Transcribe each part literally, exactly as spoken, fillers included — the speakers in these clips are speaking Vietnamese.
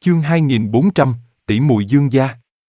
Chương hai nghìn bốn trăm, tỷ muội Dương gia.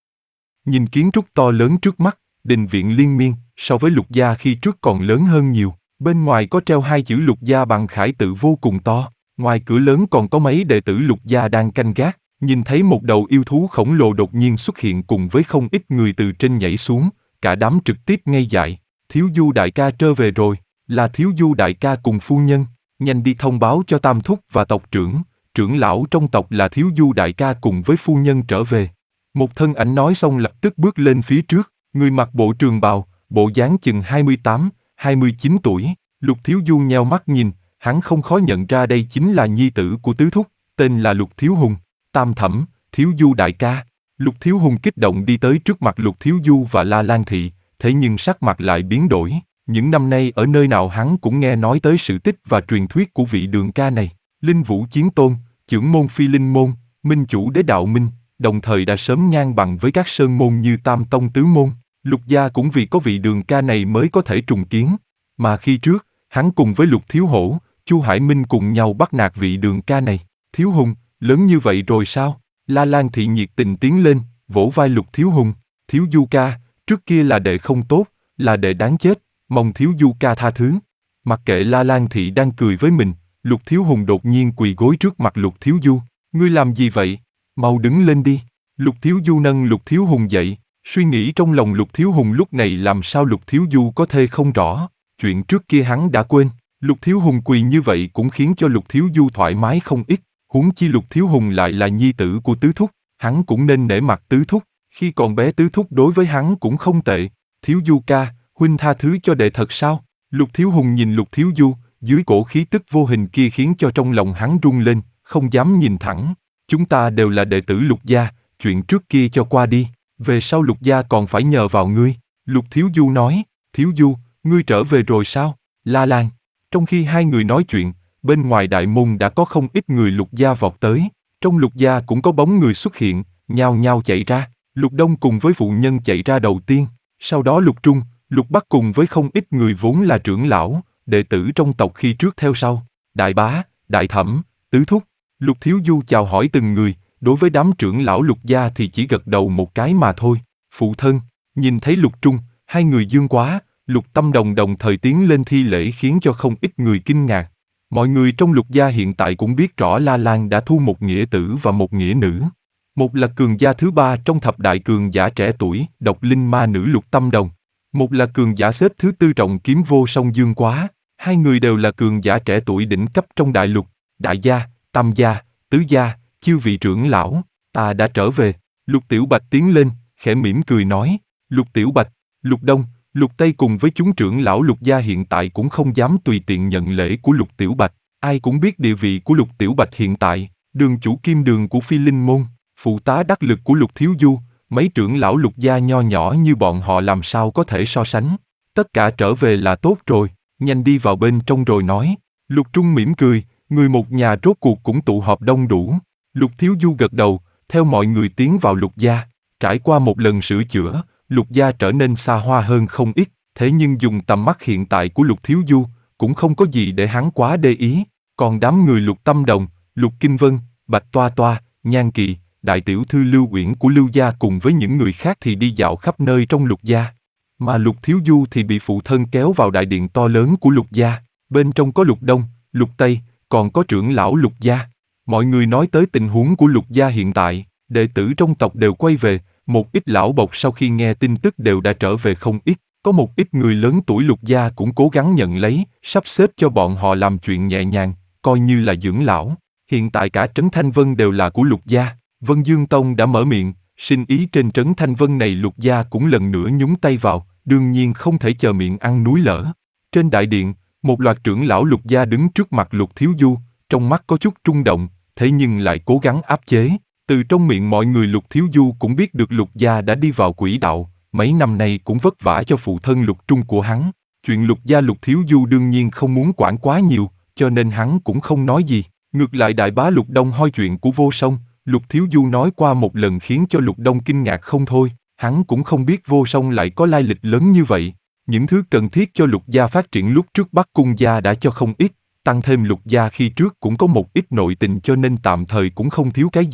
Nhìn kiến trúc to lớn trước mắt, đình viện liên miên, so với Lục gia khi trước còn lớn hơn nhiều. Bên ngoài có treo hai chữ Lục gia bằng khải tự vô cùng to. Ngoài cửa lớn còn có mấy đệ tử Lục gia đang canh gác. Nhìn thấy một đầu yêu thú khổng lồ đột nhiên xuất hiện cùng với không ít người từ trên nhảy xuống, cả đám trực tiếp ngây dại. Thiếu Du đại ca trở về rồi, là Thiếu Du đại ca cùng phu nhân, nhanh đi thông báo cho Tam thúc và tộc trưởng. Trưởng lão trong tộc là Thiếu Du đại ca cùng với phu nhân trở về. Một thân ảnh nói xong lập tức bước lên phía trước, người mặc bộ trường bào, bộ dáng chừng hai mươi tám, hai mươi chín tuổi. Lục Thiếu Du nheo mắt nhìn, hắn không khó nhận ra đây chính là nhi tử của tứ thúc, tên là Lục Thiếu Hùng. Tam thẩm, Thiếu Du đại ca. Lục Thiếu Hùng kích động đi tới trước mặt Lục Thiếu Du và La Lan Thị, thế nhưng sắc mặt lại biến đổi. Những năm nay ở nơi nào hắn cũng nghe nói tới sự tích và truyền thuyết của vị đường ca này. Linh Vũ Chiến Tôn, trưởng môn Phi Linh môn, minh chủ Đế Đạo Minh, đồng thời đã sớm ngang bằng với các sơn môn như Tam Tông Tứ Môn. Lục gia cũng vì có vị đường ca này mới có thể trùng kiến. Mà khi trước, hắn cùng với Lục Thiếu Hổ, Chu Hải Minh cùng nhau bắt nạt vị đường ca này. Thiếu Hùng, lớn như vậy rồi sao? La Lan Thị nhiệt tình tiến lên, vỗ vai Lục Thiếu Hùng. Thiếu Du ca, trước kia là đệ không tốt, là đệ đáng chết, mong Thiếu Du ca tha thứ. Mặc kệ La Lan Thị đang cười với mình, Lục Thiếu Hùng đột nhiên quỳ gối trước mặt Lục Thiếu Du. Ngươi làm gì vậy? Mau đứng lên đi. Lục Thiếu Du nâng Lục Thiếu Hùng dậy, suy nghĩ trong lòng Lục Thiếu Hùng lúc này làm sao Lục Thiếu Du có thể không rõ. Chuyện trước kia hắn đã quên. Lục Thiếu Hùng quỳ như vậy cũng khiến cho Lục Thiếu Du thoải mái không ít. Huống chi Lục Thiếu Hùng lại là nhi tử của tứ thúc, hắn cũng nên nể mặt tứ thúc. Khi còn bé tứ thúc đối với hắn cũng không tệ. Thiếu Du ca, huynh tha thứ cho đệ thật sao? Lục Thiếu Hùng nhìn Lục Thiếu Du, dưới cổ khí tức vô hình kia khiến cho trong lòng hắn rung lên, không dám nhìn thẳng. Chúng ta đều là đệ tử Lục gia, chuyện trước kia cho qua đi, về sau Lục gia còn phải nhờ vào ngươi. Lục Thiếu Du nói. Thiếu Du, ngươi trở về rồi sao? La Lan. Trong khi hai người nói chuyện, bên ngoài đại môn đã có không ít người Lục gia vọt tới. Trong Lục gia cũng có bóng người xuất hiện, nhao nhao chạy ra. Lục Đông cùng với phụ nhân chạy ra đầu tiên, sau đó Lục Trung, Lục Bắc cùng với không ít người vốn là trưởng lão, đệ tử trong tộc khi trước theo sau. Đại bá, đại thẩm, tứ thúc. Lục Thiếu Du chào hỏi từng người, đối với đám trưởng lão Lục gia thì chỉ gật đầu một cái mà thôi. Phụ thân, nhìn thấy Lục Trung, hai người Dương Quá, Lục Tâm Đồng đồng thời tiến lên thi lễ khiến cho không ít người kinh ngạc. Mọi người trong Lục gia hiện tại cũng biết rõ La Lan đã thu một nghĩa tử và một nghĩa nữ. Một là cường gia thứ ba trong thập đại cường giả trẻ tuổi, độc linh ma nữ Lục Tâm Đồng. Một là cường giả xếp thứ tư trọng kiếm vô song Dương Quá. Hai người đều là cường giả trẻ tuổi đỉnh cấp trong đại lục. Đại gia, tam gia, tứ gia, chư vị trưởng lão, ta đã trở về. Lục Tiểu Bạch tiến lên, khẽ mỉm cười nói. Lục Tiểu Bạch, Lục Đông, Lục Tây cùng với chúng trưởng lão Lục gia hiện tại cũng không dám tùy tiện nhận lễ của Lục Tiểu Bạch. Ai cũng biết địa vị của Lục Tiểu Bạch hiện tại, đường chủ kim đường của Phi Linh môn, phụ tá đắc lực của Lục Thiếu Du, mấy trưởng lão Lục gia nho nhỏ như bọn họ làm sao có thể so sánh. Tất cả trở về là tốt rồi, nhanh đi vào bên trong rồi nói. Lục Trung mỉm cười, người một nhà rốt cuộc cũng tụ họp đông đủ. Lục Thiếu Du gật đầu, theo mọi người tiến vào Lục gia. Trải qua một lần sửa chữa, Lục gia trở nên xa hoa hơn không ít, thế nhưng dùng tầm mắt hiện tại của Lục Thiếu Du, cũng không có gì để hắn quá để ý. Còn đám người Lục Tâm Đồng, Lục Kinh Vân, Bạch Toa Toa, Nhan Kỳ, đại tiểu thư Lưu Uyển của Lưu gia cùng với những người khác thì đi dạo khắp nơi trong Lục gia. Mà Lục Thiếu Du thì bị phụ thân kéo vào đại điện to lớn của Lục gia, bên trong có Lục Đông, Lục Tây, còn có trưởng lão Lục gia. Mọi người nói tới tình huống của Lục gia hiện tại, đệ tử trong tộc đều quay về, một ít lão bộc sau khi nghe tin tức đều đã trở về không ít, có một ít người lớn tuổi Lục gia cũng cố gắng nhận lấy, sắp xếp cho bọn họ làm chuyện nhẹ nhàng, coi như là dưỡng lão. Hiện tại cả Trấn Thanh Vân đều là của Lục gia. Vân Dương Tông đã mở miệng, xin ý trên Trấn Thanh Vân này Lục gia cũng lần nữa nhúng tay vào, đương nhiên không thể chờ miệng ăn núi lở. Trên đại điện, một loạt trưởng lão Lục gia đứng trước mặt Lục Thiếu Du, trong mắt có chút rung động, thế nhưng lại cố gắng áp chế. Từ trong miệng mọi người Lục Thiếu Du cũng biết được Lục gia đã đi vào quỹ đạo, mấy năm nay cũng vất vả cho phụ thân Lục Trung của hắn. Chuyện Lục gia Lục Thiếu Du đương nhiên không muốn quản quá nhiều, cho nên hắn cũng không nói gì. Ngược lại đại bá Lục Đông hoi chuyện của Vô Song, Lục Thiếu Du nói qua một lần khiến cho Lục Đông kinh ngạc không thôi, hắn cũng không biết Vô Song lại có lai lịch lớn như vậy. Những thứ cần thiết cho Lục gia phát triển lúc trước Bắc Cung gia đã cho không ít, tăng thêm Lục gia khi trước cũng có một ít nội tình cho nên tạm thời cũng không thiếu cái gì.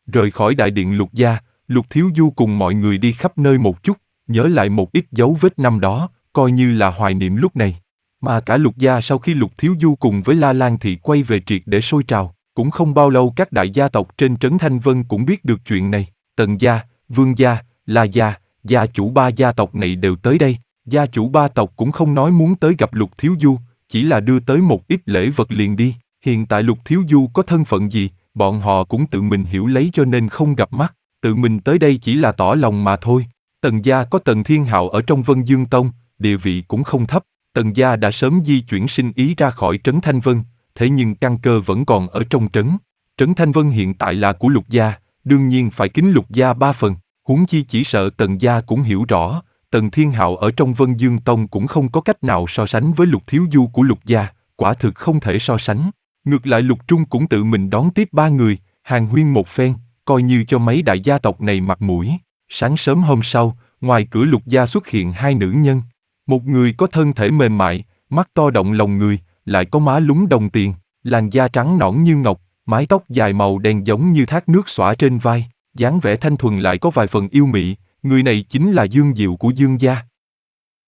Rời khỏi đại điện Lục gia, Lục Thiếu Du cùng mọi người đi khắp nơi một chút, nhớ lại một ít dấu vết năm đó, coi như là hoài niệm lúc này. Mà cả Lục gia sau khi Lục Thiếu Du cùng với La Lan Thị quay về triệt để sôi trào, cũng không bao lâu các đại gia tộc trên trấn Thanh Vân cũng biết được chuyện này. Tần gia, Vương gia, La gia, gia chủ ba gia tộc này đều tới đây. Gia chủ ba tộc cũng không nói muốn tới gặp Lục Thiếu Du, chỉ là đưa tới một ít lễ vật liền đi. Hiện tại Lục Thiếu Du có thân phận gì, bọn họ cũng tự mình hiểu lấy cho nên không gặp mắt, tự mình tới đây chỉ là tỏ lòng mà thôi. Tần gia có Tần Thiên Hạo ở trong Vân Dương Tông, địa vị cũng không thấp. Tần gia đã sớm di chuyển sinh ý ra khỏi trấn Thanh Vân, thế nhưng căn cơ vẫn còn ở trong trấn. Trấn Thanh Vân hiện tại là của Lục gia, đương nhiên phải kính Lục gia ba phần. Huống chi chỉ sợ Tần gia cũng hiểu rõ, Tần Thiên Hạo ở trong Vân Dương Tông cũng không có cách nào so sánh với Lục Thiếu Du của Lục gia, quả thực không thể so sánh. Ngược lại Lục Trung cũng tự mình đón tiếp ba người, hàn huyên một phen, coi như cho mấy đại gia tộc này mặt mũi. Sáng sớm hôm sau, ngoài cửa Lục gia xuất hiện hai nữ nhân. Một người có thân thể mềm mại, mắt to động lòng người, lại có má lúm đồng tiền, làn da trắng nõn như ngọc, mái tóc dài màu đen giống như thác nước xõa trên vai, dáng vẻ thanh thuần lại có vài phần yêu mị, người này chính là Dương Diệu của Dương gia.